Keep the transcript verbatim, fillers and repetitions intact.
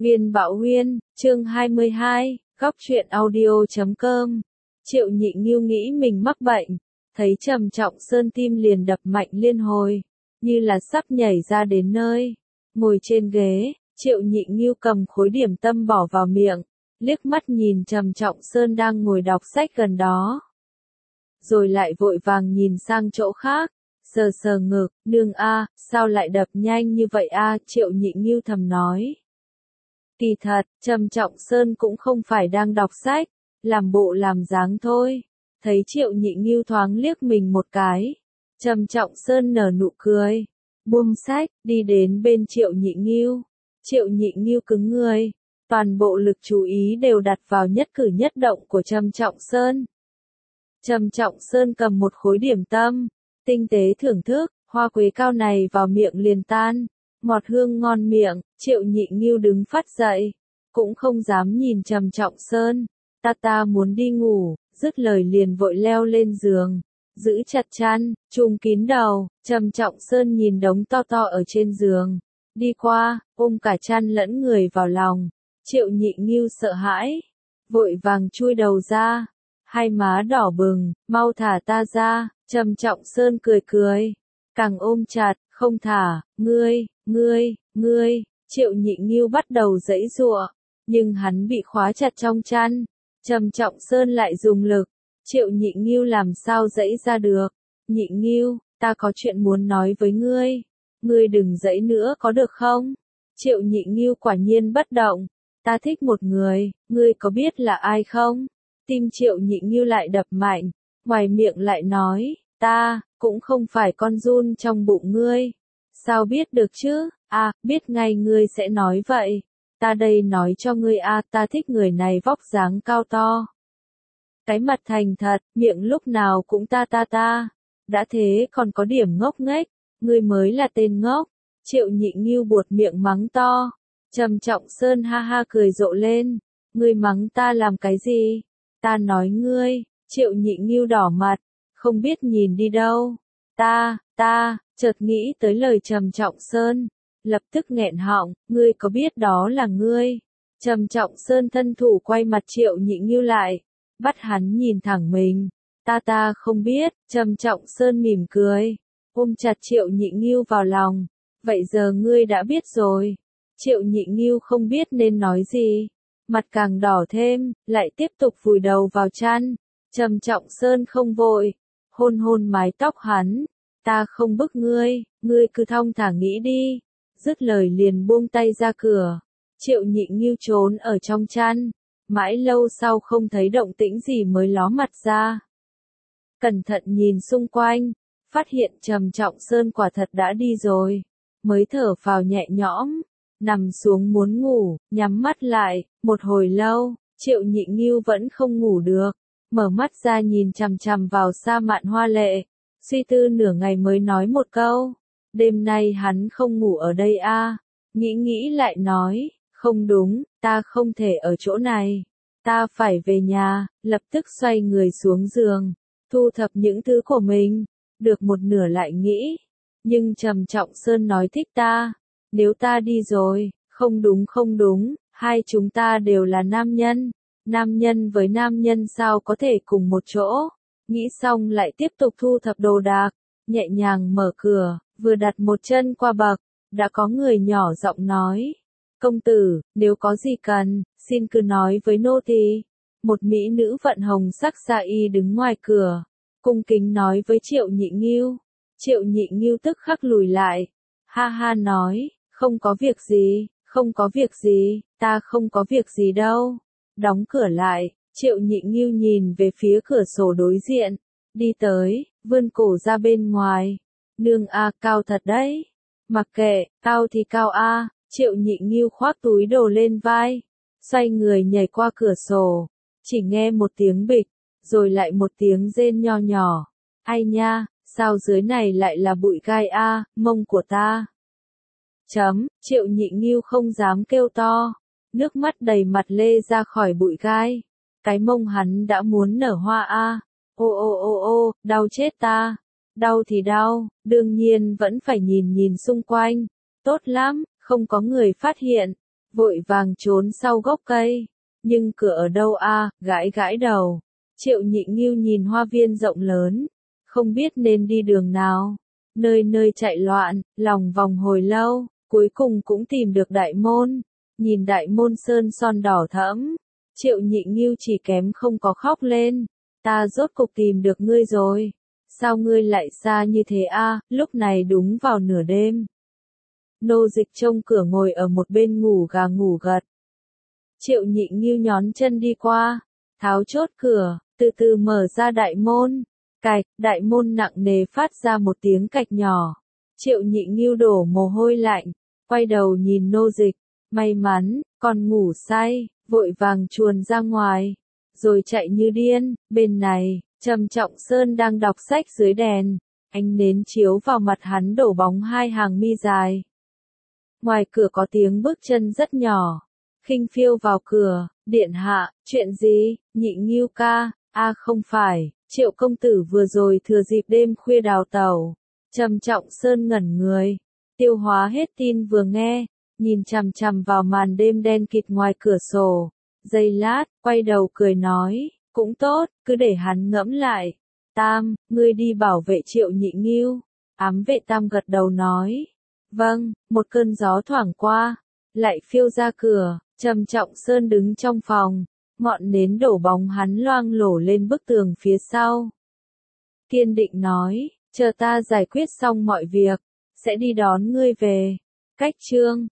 Viên Bạo Huyên, chương hai mươi hai, góc truyện audio chấm com. Triệu Nhị Nghiêu nghĩ mình mắc bệnh, thấy Trầm Trọng Sơn tim liền đập mạnh liên hồi, như là sắp nhảy ra đến nơi. Ngồi trên ghế, Triệu Nhị Nghiêu cầm khối điểm tâm bỏ vào miệng, liếc mắt nhìn Trầm Trọng Sơn đang ngồi đọc sách gần đó. Rồi lại vội vàng nhìn sang chỗ khác, sờ sờ ngực, nương a, sao lại đập nhanh như vậy a, Triệu Nhị Nghiêu thầm nói. Kỳ thật, Trầm Trọng Sơn cũng không phải đang đọc sách, làm bộ làm dáng thôi. Thấy Triệu Nhị Nghiêu thoáng liếc mình một cái, Trầm Trọng Sơn nở nụ cười, buông sách, đi đến bên Triệu Nhị Nghiêu. Triệu Nhị Nghiêu cứng người, toàn bộ lực chú ý đều đặt vào nhất cử nhất động của Trầm Trọng Sơn. Trầm Trọng Sơn cầm một khối điểm tâm, tinh tế thưởng thức, hoa quế cao này vào miệng liền tan, ngọt hương ngon miệng. Triệu Nhị Nghiêu đứng phát dậy, cũng không dám nhìn Trầm Trọng Sơn, ta ta muốn đi ngủ, dứt lời liền vội leo lên giường, giữ chặt chăn, trùm kín đầu. Trầm Trọng Sơn nhìn đống to to ở trên giường, đi qua, ôm cả chăn lẫn người vào lòng. Triệu Nhị Nghiêu sợ hãi, vội vàng chui đầu ra, hai má đỏ bừng, mau thả ta ra. Trầm Trọng Sơn cười cười, càng ôm chặt, không thả, ngươi, ngươi, ngươi. Triệu Nhị Nghiêu bắt đầu giãy giụa, nhưng hắn bị khóa chặt trong chăn. Trầm Trọng Sơn lại dùng lực, Triệu Nhị Nghiêu làm sao giãy ra được. Nhị Nghiêu, ta có chuyện muốn nói với ngươi, ngươi đừng giãy nữa có được không? Triệu Nhị Nghiêu quả nhiên bất động, ta thích một người, ngươi có biết là ai không? Tim Triệu Nhị Nghiêu lại đập mạnh, ngoài miệng lại nói, ta, cũng không phải con giun trong bụng ngươi. Sao biết được chứ? À, biết ngay ngươi sẽ nói vậy. Ta đây nói cho ngươi a, à, ta thích người này vóc dáng cao to. Cái mặt thành thật, miệng lúc nào cũng ta ta ta. Đã thế còn có điểm ngốc nghếch, ngươi mới là tên ngốc. Triệu Nhị Nghiêu buột miệng mắng to. Trầm Trọng Sơn ha ha cười rộ lên. Ngươi mắng ta làm cái gì? Ta nói ngươi. Triệu Nhị Nghiêu đỏ mặt, không biết nhìn đi đâu. Ta, ta, chợt nghĩ tới lời Trầm Trọng Sơn, lập tức nghẹn họng, ngươi có biết đó là ngươi? Trầm Trọng Sơn thân thủ quay mặt Triệu Nhị Nghiêu lại, bắt hắn nhìn thẳng mình. Ta ta không biết. Trầm Trọng Sơn mỉm cười, ôm chặt Triệu Nhị Nghiêu vào lòng. Vậy giờ ngươi đã biết rồi. Triệu Nhị Nghiêu không biết nên nói gì, mặt càng đỏ thêm, lại tiếp tục vùi đầu vào chăn. Trầm Trọng Sơn không vội, hôn hôn mái tóc hắn. Ta không bức ngươi, ngươi cứ thong thả nghĩ đi. Dứt lời liền buông tay ra cửa. Triệu Nhị Nghiêu trốn ở trong chăn, mãi lâu sau không thấy động tĩnh gì mới ló mặt ra. Cẩn thận nhìn xung quanh, phát hiện Trầm Trọng Sơn quả thật đã đi rồi, mới thở phào nhẹ nhõm, nằm xuống muốn ngủ, nhắm mắt lại. Một hồi lâu, Triệu Nhị Nghiêu vẫn không ngủ được, mở mắt ra nhìn chằm chằm vào Sa Mạn Hoa Lệ, suy tư nửa ngày mới nói một câu, đêm nay hắn không ngủ ở đây a. À? Nghĩ nghĩ lại nói, không đúng, ta không thể ở chỗ này, ta phải về nhà. Lập tức xoay người xuống giường, thu thập những thứ của mình. Được một nửa lại nghĩ, nhưng Trầm Trọng Sơn nói thích ta, nếu ta đi rồi, không đúng không đúng, hai chúng ta đều là nam nhân, nam nhân với nam nhân sao có thể cùng một chỗ. Nghĩ xong lại tiếp tục thu thập đồ đạc, nhẹ nhàng mở cửa, vừa đặt một chân qua bậc, đã có người nhỏ giọng nói, công tử, nếu có gì cần, xin cứ nói với nô tỳ. Một mỹ nữ vận hồng sắc sa y đứng ngoài cửa, cung kính nói với Triệu Nhị Nghiêu. Triệu Nhị Nghiêu tức khắc lùi lại, ha ha nói, không có việc gì, không có việc gì, ta không có việc gì đâu. Đóng cửa lại, Triệu Nhị Nghiêu nhìn về phía cửa sổ đối diện, đi tới, vươn cổ ra bên ngoài. Nương a, cao thật đấy. Mặc kệ, cao thì cao a. Triệu Nhị Nghiêu khoác túi đồ lên vai, xoay người nhảy qua cửa sổ, chỉ nghe một tiếng bịch, rồi lại một tiếng rên nho nhỏ. Ai nha, sao dưới này lại là bụi gai a, mông của ta. Chấm, Triệu Nhị Nghiêu không dám kêu to, nước mắt đầy mặt lê ra khỏi bụi gai. Cái mông hắn đã muốn nở hoa a. Ô ô ô ô, đau chết ta. Đau thì đau, đương nhiên vẫn phải nhìn nhìn xung quanh. Tốt lắm, không có người phát hiện. vội vàng trốn sau gốc cây. Nhưng cửa ở đâu a? Gãi gãi đầu. Triệu Nhị Ngưu nhìn hoa viên rộng lớn, không biết nên đi đường nào. Nơi nơi chạy loạn, lòng vòng hồi lâu, cuối cùng cũng tìm được đại môn. Nhìn đại môn sơn son đỏ thẫm, Triệu Nhị Ngưu chỉ kém không có khóc lên. Ta rốt cục tìm được ngươi rồi. Sao ngươi lại xa như thế a? Lúc này đúng vào nửa đêm. Nô Dịch trông cửa ngồi ở một bên ngủ gà ngủ gật. Triệu Nhị Ngưu nhón chân đi qua, tháo chốt cửa, từ từ mở ra đại môn. Cạch, đại môn nặng nề phát ra một tiếng cạch nhỏ. Triệu Nhị Ngưu đổ mồ hôi lạnh, quay đầu nhìn Nô Dịch, may mắn, còn ngủ say, vội vàng chuồn ra ngoài, rồi chạy như điên. Bên này, Trầm Trọng Sơn đang đọc sách dưới đèn, ánh nến chiếu vào mặt hắn đổ bóng hai hàng mi dài. Ngoài cửa có tiếng bước chân rất nhỏ, khinh phiêu vào cửa. Điện hạ, chuyện gì? Nhị Ngưu ca, a không phải, Triệu công tử vừa rồi thừa dịp đêm khuya đào tẩu. Trầm Trọng Sơn ngẩn người, tiêu hóa hết tin vừa nghe, nhìn chằm chằm vào màn đêm đen kịt ngoài cửa sổ. Giây lát, quay đầu cười nói, cũng tốt, cứ để hắn ngẫm lại. Tam, ngươi đi bảo vệ Triệu Nhị Ngưu. Ám vệ Tam gật đầu nói, vâng. Một cơn gió thoảng qua, lại phiêu ra cửa. Trầm Trọng Sơn đứng trong phòng, ngọn nến đổ bóng hắn loang lổ lên bức tường phía sau. Kiên định nói, chờ ta giải quyết xong mọi việc, sẽ đi đón ngươi về. Cách chương